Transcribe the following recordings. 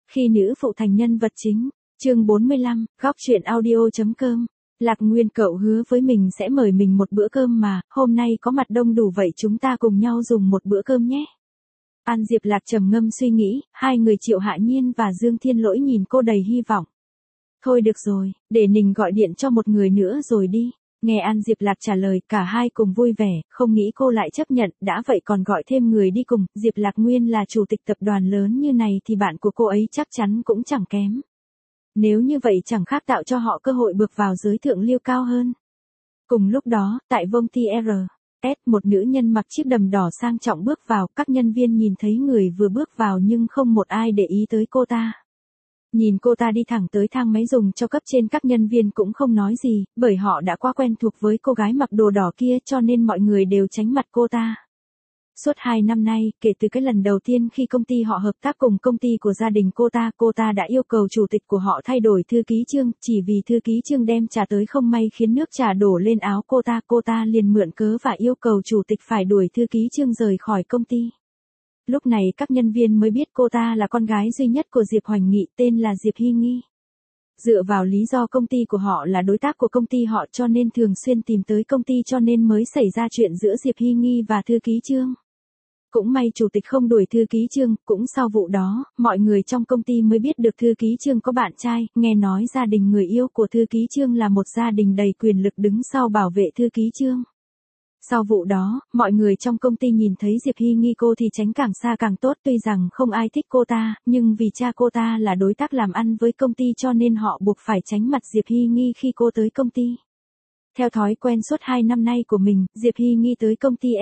Khi nữ phụ thành nhân vật chính, chương 45, góc truyện audio.com. Lạc Nguyên cậu hứa với mình sẽ mời mình một bữa cơm mà, hôm nay có mặt đông đủ vậy chúng ta cùng nhau dùng một bữa cơm nhé. An Diệp Lạc trầm ngâm suy nghĩ, hai người Triệu Hạ Nhiên và Dương Thiên Lỗi nhìn cô đầy hy vọng. Thôi được rồi, để Ninh gọi điện cho một người nữa rồi đi. Nghe An Diệp Lạc trả lời, cả hai cùng vui vẻ, không nghĩ cô lại chấp nhận, đã vậy còn gọi thêm người đi cùng, Diệp Lạc Nguyên là chủ tịch tập đoàn lớn như này thì bạn của cô ấy chắc chắn cũng chẳng kém. Nếu như vậy chẳng khác tạo cho họ cơ hội bước vào giới thượng lưu cao hơn. Cùng lúc đó, tại công ty R.S, một nữ nhân mặc chiếc đầm đỏ sang trọng bước vào, các nhân viên nhìn thấy người vừa bước vào nhưng không một ai để ý tới cô ta. Nhìn cô ta đi thẳng tới thang máy dùng cho cấp trên, các nhân viên cũng không nói gì, bởi họ đã quá quen thuộc với cô gái mặc đồ đỏ kia cho nên mọi người đều tránh mặt cô ta. Suốt 2 năm nay, kể từ cái lần đầu tiên khi công ty họ hợp tác cùng công ty của gia đình cô ta đã yêu cầu chủ tịch của họ thay đổi thư ký Trương, chỉ vì thư ký Trương đem trà tới không may khiến nước trà đổ lên áo cô ta liền mượn cớ và yêu cầu chủ tịch phải đuổi thư ký Trương rời khỏi công ty. Lúc này các nhân viên mới biết cô ta là con gái duy nhất của Diệp Hoành Nghị, tên là Diệp Hy Nghi. Dựa vào lý do công ty của họ là đối tác của công ty họ cho nên thường xuyên tìm tới công ty cho nên mới xảy ra chuyện giữa Diệp Hy Nghi và thư ký Trương. Cũng may chủ tịch không đuổi thư ký Trương, cũng sau vụ đó, mọi người trong công ty mới biết được thư ký Trương có bạn trai, nghe nói gia đình người yêu của thư ký Trương là một gia đình đầy quyền lực đứng sau bảo vệ thư ký Trương. Sau vụ đó, mọi người trong công ty nhìn thấy Diệp Hy Nghi cô thì tránh càng xa càng tốt, tuy rằng không ai thích cô ta, nhưng vì cha cô ta là đối tác làm ăn với công ty cho nên họ buộc phải tránh mặt Diệp Hy Nghi khi cô tới công ty. Theo thói quen suốt 2 năm nay của mình, Diệp Hy Nghi tới công ty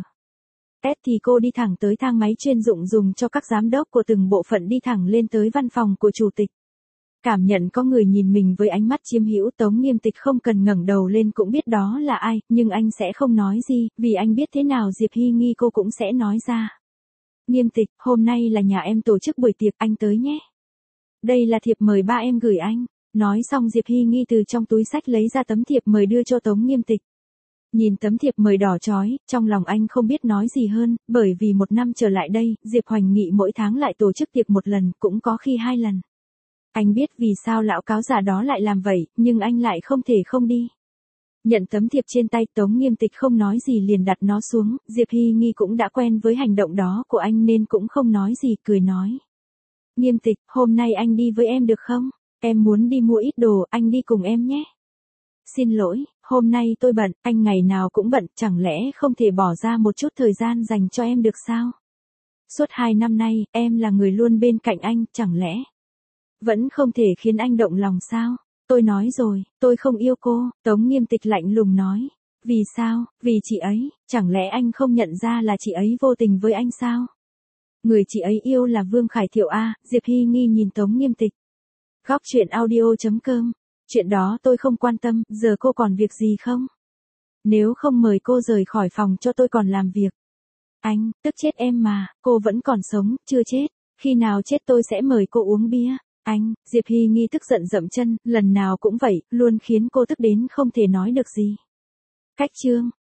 R.S thì cô đi thẳng tới thang máy chuyên dụng dùng cho các giám đốc của từng bộ phận đi thẳng lên tới văn phòng của chủ tịch. Cảm nhận có người nhìn mình với ánh mắt chiếm hữu, Tống Nghiêm Tịch không cần ngẩng đầu lên cũng biết đó là ai, nhưng anh sẽ không nói gì, vì anh biết thế nào Diệp Hy Nghi cô cũng sẽ nói ra. Nghiêm Tịch, hôm nay là nhà em tổ chức buổi tiệc, anh tới nhé. Đây là thiệp mời ba em gửi anh. Nói xong Diệp Hy Nghi từ trong túi xách lấy ra tấm thiệp mời đưa cho Tống Nghiêm Tịch. Nhìn tấm thiệp mời đỏ chói, trong lòng anh không biết nói gì hơn, bởi vì 1 năm trở lại đây, Diệp Hoành Nghị mỗi tháng lại tổ chức tiệc 1 lần, cũng có khi 2 lần. Anh biết vì sao lão cáo già đó lại làm vậy, nhưng anh lại không thể không đi. Nhận tấm thiệp trên tay, Tống Nghiêm Tịch không nói gì liền đặt nó xuống, Diệp Hy Nghi cũng đã quen với hành động đó của anh nên cũng không nói gì, cười nói. Nghiêm Tịch, hôm nay anh đi với em được không? Em muốn đi mua ít đồ, anh đi cùng em nhé. Xin lỗi, hôm nay tôi bận, anh ngày nào cũng bận, chẳng lẽ không thể bỏ ra một chút thời gian dành cho em được sao? Suốt 2 năm nay, em là người luôn bên cạnh anh, chẳng lẽ vẫn không thể khiến anh động lòng sao? Tôi nói rồi, tôi không yêu cô, Tống Nghiêm Tịch lạnh lùng nói. Vì sao? Vì chị ấy, chẳng lẽ anh không nhận ra là chị ấy vô tình với anh sao? Người chị ấy yêu là Vương Khải Thiệu à? Diệp Hy Nghi nhìn Tống Nghiêm Tịch. Góc truyện audio.com. Chuyện đó tôi không quan tâm, giờ cô còn việc gì không? Nếu không mời cô rời khỏi phòng cho tôi còn làm việc. Anh, tức chết em mà, cô vẫn còn sống, chưa chết, khi nào chết tôi sẽ mời cô uống bia. Anh, Diệp Hy Nghi tức giận dậm chân, lần nào cũng vậy, luôn khiến cô tức đến không thể nói được gì. Khách Trương,